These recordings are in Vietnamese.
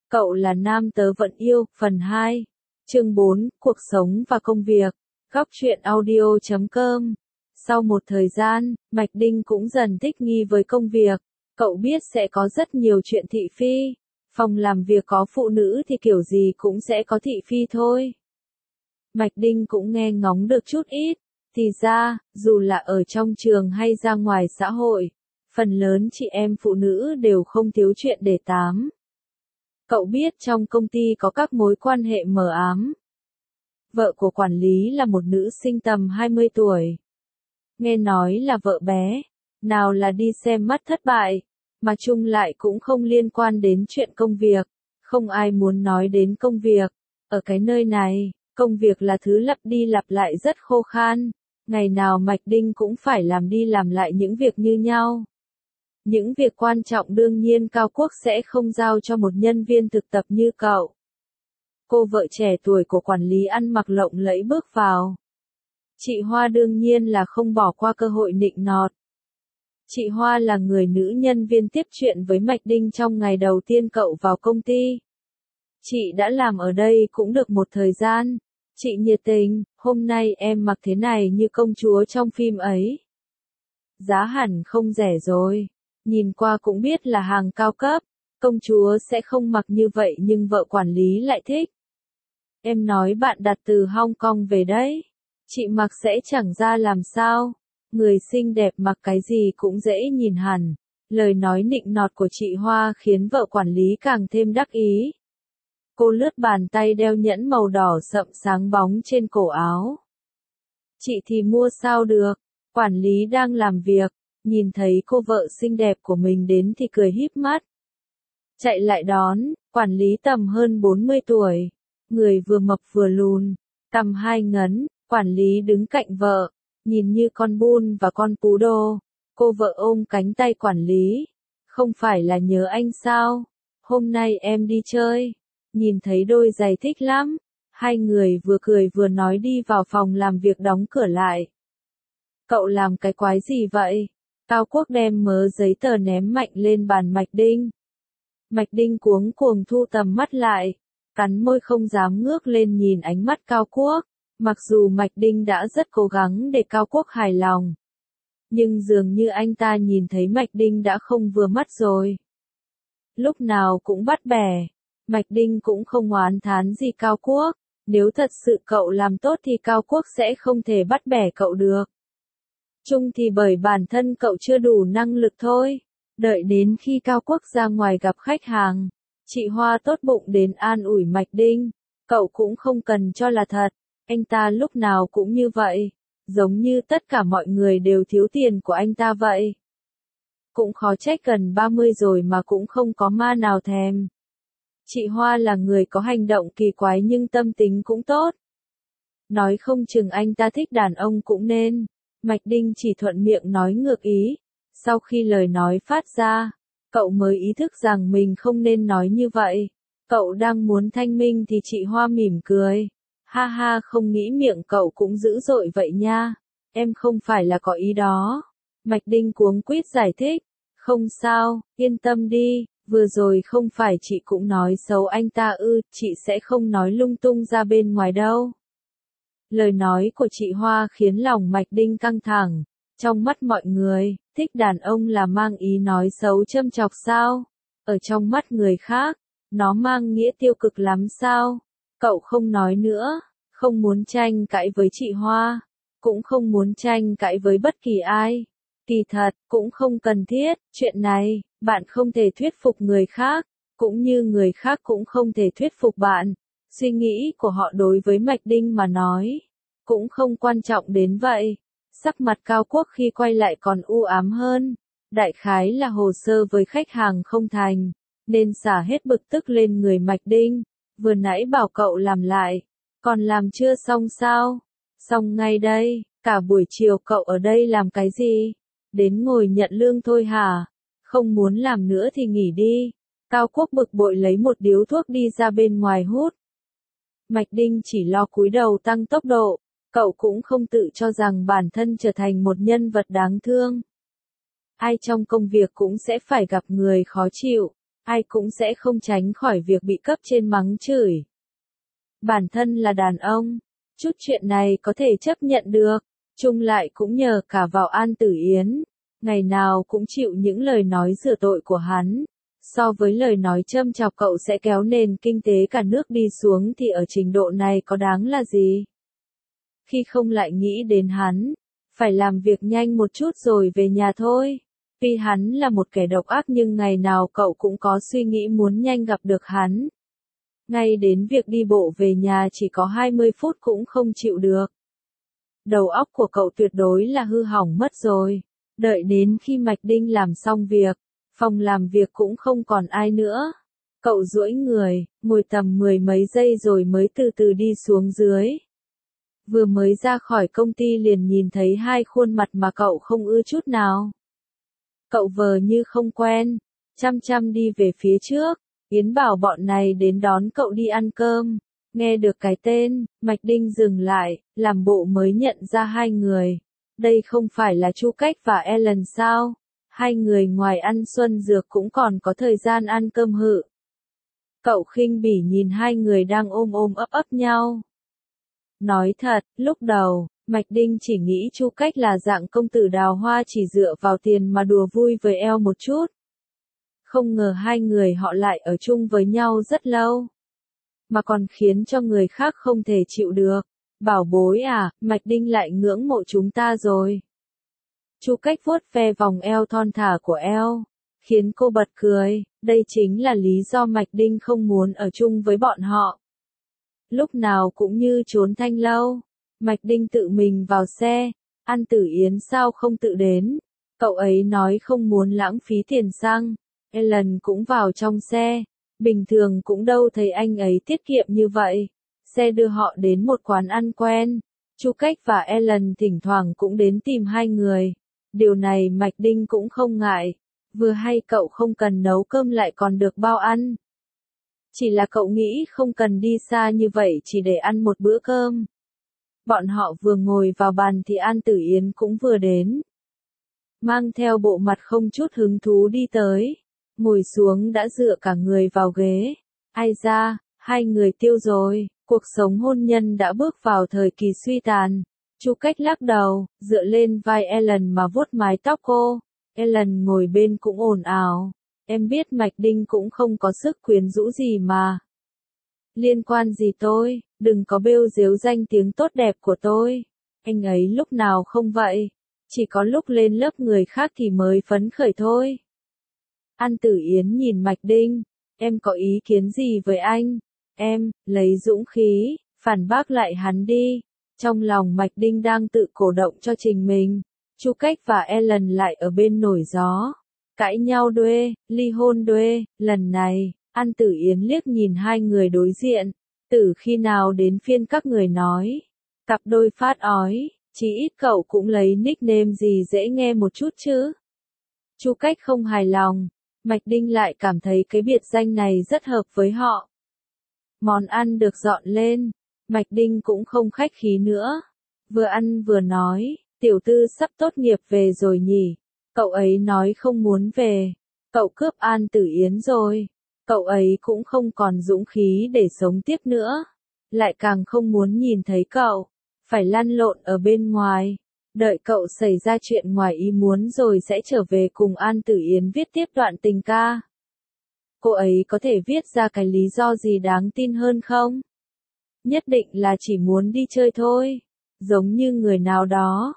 Cậu là nam tớ vẫn yêu, phần 2. Chương 4, cuộc sống và công việc. Góc truyện audio.com. Sau một thời gian, Mạch Đinh cũng dần thích nghi với công việc. Cậu biết sẽ có rất nhiều chuyện thị phi. Phòng làm việc có phụ nữ thì kiểu gì cũng sẽ có thị phi thôi. Mạch Đinh cũng nghe ngóng được chút ít. Thì ra, dù là ở trong trường hay ra ngoài xã hội, phần lớn chị em phụ nữ đều không thiếu chuyện để tám. Cậu biết trong công ty có các mối quan hệ mờ ám. Vợ của quản lý là một nữ sinh tầm 20 tuổi. Nghe nói là vợ bé, nào là đi xem mắt thất bại, mà chung lại cũng không liên quan đến chuyện công việc. Không ai muốn nói đến công việc. Ở cái nơi này, công việc là thứ lặp đi lặp lại rất khô khan. Ngày nào Mạch Đinh cũng phải làm đi làm lại những việc như nhau. Những việc quan trọng đương nhiên Cao Quốc sẽ không giao cho một nhân viên thực tập như cậu. Cô vợ trẻ tuổi của quản lý ăn mặc lộng lẫy bước vào. Chị Hoa đương nhiên là không bỏ qua cơ hội nịnh nọt. Chị Hoa là người nữ nhân viên tiếp chuyện với Mạch Đinh trong ngày đầu tiên cậu vào công ty. Chị đã làm ở đây cũng được một thời gian. Chị nhiệt tình, hôm nay em mặc thế này như công chúa trong phim ấy. Giá hẳn không rẻ rồi. Nhìn qua cũng biết là hàng cao cấp, công chúa sẽ không mặc như vậy nhưng vợ quản lý lại thích. Em nói bạn đặt từ Hong Kong về đấy. Chị mặc sẽ chẳng ra làm sao. Người xinh đẹp mặc cái gì cũng dễ nhìn hẳn. Lời nói nịnh nọt của chị Hoa khiến vợ quản lý càng thêm đắc ý. Cô lướt bàn tay đeo nhẫn màu đỏ sậm sáng bóng trên cổ áo. Chị thì mua sao được, quản lý đang làm việc. Nhìn thấy cô vợ xinh đẹp của mình đến thì cười híp mắt. Chạy lại đón, quản lý tầm hơn 40 tuổi. Người vừa mập vừa lùn, cằm hai ngấn, quản lý đứng cạnh vợ, nhìn như con bun và con pú đô. Cô vợ ôm cánh tay quản lý. Không phải là nhớ anh sao? Hôm nay em đi chơi. Nhìn thấy đôi giày thích lắm. Hai người vừa cười vừa nói đi vào phòng làm việc đóng cửa lại. Cậu làm cái quái gì vậy? Cao Quốc đem mớ giấy tờ ném mạnh lên bàn Mạch Đinh. Mạch Đinh cuống cuồng thu tầm mắt lại, cắn môi không dám ngước lên nhìn ánh mắt Cao Quốc. Mặc dù Mạch Đinh đã rất cố gắng để Cao Quốc hài lòng, nhưng dường như anh ta nhìn thấy Mạch Đinh đã không vừa mắt rồi. Lúc nào cũng bắt bẻ, Mạch Đinh cũng không oán thán gì Cao Quốc. Nếu thật sự cậu làm tốt thì Cao Quốc sẽ không thể bắt bẻ cậu được. Chung thì bởi bản thân cậu chưa đủ năng lực thôi. Đợi đến khi Cao Quốc ra ngoài gặp khách hàng, chị Hoa tốt bụng đến an ủi Mạch Đinh. Cậu cũng không cần cho là thật, anh ta lúc nào cũng như vậy, giống như tất cả mọi người đều thiếu tiền của anh ta vậy. Cũng khó trách gần 30 rồi mà cũng không có ma nào thèm. Chị Hoa là người có hành động kỳ quái nhưng tâm tính cũng tốt. Nói không chừng anh ta thích đàn ông cũng nên. Mạch Đinh chỉ thuận miệng nói ngược ý. Sau khi lời nói phát ra, cậu mới ý thức rằng mình không nên nói như vậy. Cậu đang muốn thanh minh thì chị Hoa mỉm cười. Ha ha, không nghĩ miệng cậu cũng dữ dội vậy nha. Em không phải là có ý đó. Mạch Đinh cuống quýt giải thích. Không sao, yên tâm đi. Vừa rồi không phải chị cũng nói xấu anh ta ư, chị sẽ không nói lung tung ra bên ngoài đâu. Lời nói của chị Hoa khiến lòng Mạch Đinh căng thẳng. Trong mắt mọi người, thích đàn ông là mang ý nói xấu châm chọc sao? Ở trong mắt người khác, nó mang nghĩa tiêu cực lắm sao? Cậu không nói nữa, không muốn tranh cãi với chị Hoa, cũng không muốn tranh cãi với bất kỳ ai. Kỳ thật, cũng không cần thiết, chuyện này, bạn không thể thuyết phục người khác, cũng như người khác cũng không thể thuyết phục bạn. Suy nghĩ của họ đối với Mạch Đinh mà nói, cũng không quan trọng đến vậy. Sắc mặt Cao Quốc khi quay lại còn u ám hơn. Đại khái là hồ sơ với khách hàng không thành, nên xả hết bực tức lên người Mạch Đinh. Vừa nãy bảo cậu làm lại, còn làm chưa xong sao? Xong ngay đây, cả buổi chiều cậu ở đây làm cái gì? Đến ngồi nhận lương thôi hả? Không muốn làm nữa thì nghỉ đi. Cao Quốc bực bội lấy một điếu thuốc đi ra bên ngoài hút. Mạch Đinh chỉ lo cúi đầu tăng tốc độ. Cậu cũng không tự cho rằng bản thân trở thành một nhân vật đáng thương. Ai trong công việc cũng sẽ phải gặp người khó chịu. ai cũng sẽ không tránh khỏi việc bị cấp trên mắng chửi. Bản thân là đàn ông, chút chuyện này có thể chấp nhận được, chung lại cũng nhờ cả vào An Tử Yến, ngày nào cũng chịu những lời nói rửa tội của hắn. So với lời nói châm chọc cậu sẽ kéo nền kinh tế cả nước đi xuống thì ở trình độ này có đáng là gì? Khi không lại nghĩ đến hắn, phải làm việc nhanh một chút rồi về nhà thôi. Tuy hắn là một kẻ độc ác nhưng ngày nào cậu cũng có suy nghĩ muốn nhanh gặp được hắn. Ngay đến việc đi bộ về nhà chỉ có 20 phút cũng không chịu được. Đầu óc của cậu tuyệt đối là hư hỏng mất rồi. Đợi đến khi Mạch Đinh làm xong việc, phòng làm việc cũng không còn ai nữa. Cậu duỗi người, ngồi tầm 10 mấy giây rồi mới từ từ đi xuống dưới. Vừa mới ra khỏi công ty liền nhìn thấy hai khuôn mặt mà cậu không ưa chút nào. Cậu vờ như không quen, chăm chăm đi về phía trước. Yến bảo bọn này đến đón cậu đi ăn cơm. Nghe được cái tên, Mạch Đinh dừng lại, làm bộ mới nhận ra hai người. Đây không phải là Chu Cách và Ellen sao? Hai người ngoài ăn xuân dược cũng còn có thời gian ăn cơm hự. Cậu khinh bỉ nhìn hai người đang ôm ôm ấp ấp nhau. Nói thật, lúc đầu, Mạch Đinh chỉ nghĩ Chu Cách là dạng công tử đào hoa chỉ dựa vào tiền mà đùa vui với eo một chút. Không ngờ hai người họ lại ở chung với nhau rất lâu. Mà còn khiến cho người khác không thể chịu được. Bảo bối à, Mạch Đinh lại ngưỡng mộ chúng ta rồi. Chu Cách vuốt ve vòng eo thon thả của eo, khiến cô bật cười, đây chính là lý do Mạch Đinh không muốn ở chung với bọn họ. Lúc nào cũng như trốn thanh lâu, Mạch Đinh tự mình vào xe, An Tử Yến sao không tự đến, cậu ấy nói không muốn lãng phí tiền xăng, Ellen cũng vào trong xe, bình thường cũng đâu thấy anh ấy tiết kiệm như vậy, xe đưa họ đến một quán ăn quen, Chu Cách và Ellen thỉnh thoảng cũng đến tìm hai người. Điều này Mạch Đinh cũng không ngại, vừa hay cậu không cần nấu cơm lại còn được bao ăn. Chỉ là cậu nghĩ không cần đi xa như vậy chỉ để ăn một bữa cơm. Bọn họ vừa ngồi vào bàn thì An Tử Yến cũng vừa đến. Mang theo bộ mặt không chút hứng thú đi tới, ngồi xuống đã dựa cả người vào ghế. Ai da, hai người tiêu rồi, cuộc sống hôn nhân đã bước vào thời kỳ suy tàn. Chu Cách lắc đầu, dựa lên vai Ellen mà vuốt mái tóc cô. Ellen ngồi bên cũng ồn ào. Em biết Mạch Đinh cũng không có sức quyến rũ gì mà. Liên quan gì tôi, đừng có bêu dếu danh tiếng tốt đẹp của tôi. Anh ấy lúc nào không vậy, chỉ có lúc lên lớp người khác thì mới phấn khởi thôi. An Tử Yến nhìn Mạch Đinh, em có ý kiến gì với anh? Em, lấy dũng khí, phản bác lại hắn đi. Trong lòng Mạch Đinh đang tự cổ động cho trình mình, Chu Cách và Ellen lại ở bên nổi gió. Cãi nhau đuê, ly hôn đuê, lần này, An Tử Yến liếc nhìn hai người đối diện, từ khi nào đến phiên các người nói. Cặp đôi phát ói, chí ít cậu cũng lấy nickname gì dễ nghe một chút chứ. Chu Cách không hài lòng, Mạch Đinh lại cảm thấy cái biệt danh này rất hợp với họ. Món ăn được dọn lên. Mạch Đinh cũng không khách khí nữa. Vừa ăn vừa nói, tiểu tư sắp tốt nghiệp về rồi nhỉ. Cậu ấy nói không muốn về. Cậu cướp An Tử Yến rồi. Cậu ấy cũng không còn dũng khí để sống tiếp nữa. Lại càng không muốn nhìn thấy cậu. Phải lăn lộn ở bên ngoài. Đợi cậu xảy ra chuyện ngoài ý muốn rồi sẽ trở về cùng An Tử Yến viết tiếp đoạn tình ca. Cô ấy có thể viết ra cái lý do gì đáng tin hơn không? Nhất định là chỉ muốn đi chơi thôi. Giống như người nào đó.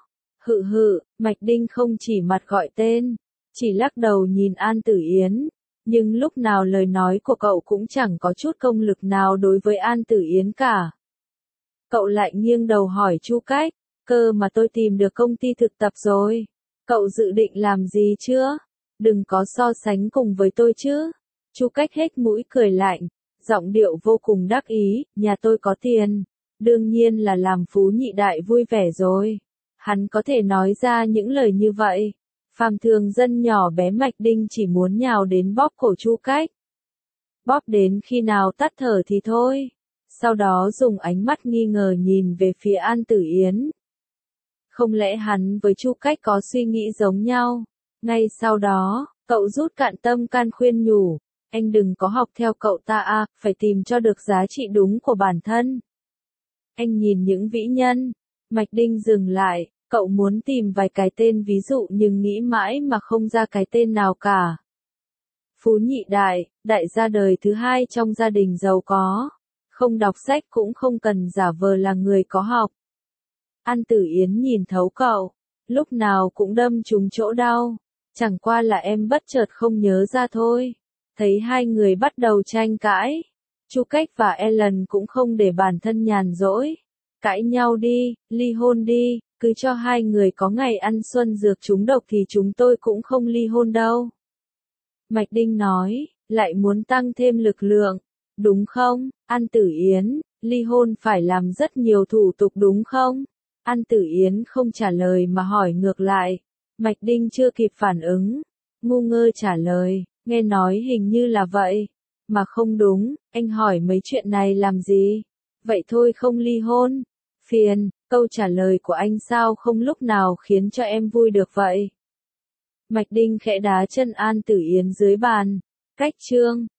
Mạch Đinh không chỉ mặt gọi tên, chỉ lắc đầu nhìn An Tử Yến. Nhưng lúc nào lời nói của cậu cũng chẳng có chút công lực nào đối với An Tử Yến cả. Cậu lại nghiêng đầu hỏi Chu Cách, cơ mà tôi tìm được công ty thực tập rồi. Cậu dự định làm gì chưa? Đừng có so sánh cùng với tôi chứ. Chu Cách hết mũi cười lạnh, giọng điệu vô cùng đắc ý, nhà tôi có tiền, đương nhiên là làm phú nhị đại vui vẻ rồi. Hắn có thể nói ra những lời như vậy. Phàm thường dân nhỏ bé Mạch Đinh chỉ muốn nhào đến bóp cổ Chu Cách. Bóp đến khi nào tắt thở thì thôi. Sau đó dùng ánh mắt nghi ngờ nhìn về phía An Tử Yến. Không lẽ hắn với Chu Cách có suy nghĩ giống nhau? Ngay sau đó, cậu rút cạn tâm can khuyên nhủ. Anh đừng có học theo cậu ta à, phải tìm cho được giá trị đúng của bản thân. Anh nhìn những vĩ nhân. Mạch Đinh dừng lại, cậu muốn tìm vài cái tên ví dụ nhưng nghĩ mãi mà không ra cái tên nào cả. Phú nhị đại, đại gia đời thứ hai trong gia đình giàu có. Không đọc sách cũng không cần giả vờ là người có học. An Tử Yến nhìn thấu cậu, lúc nào cũng đâm trúng chỗ đau. Chẳng qua là em bất chợt không nhớ ra thôi. Thấy hai người bắt đầu tranh cãi. Chu Cách và Ellen cũng không để bản thân nhàn rỗi. Cãi nhau đi, ly hôn đi, cứ cho hai người có ngày ăn xuân dược trúng độc thì chúng tôi cũng không ly hôn đâu. Mạch Đinh nói, lại muốn tăng thêm lực lượng, đúng không, An Tử Yến, ly hôn phải làm rất nhiều thủ tục đúng không? An Tử Yến không trả lời mà hỏi ngược lại. Mạch Đinh chưa kịp phản ứng, ngu ngơ trả lời, nghe nói hình như là vậy. Mà không đúng, anh hỏi mấy chuyện này làm gì? Vậy thôi không ly hôn. Phiền, câu trả lời của anh sao không lúc nào khiến cho em vui được vậy? Mạch Đinh khẽ đá chân An Tử Yến dưới bàn. Cách chương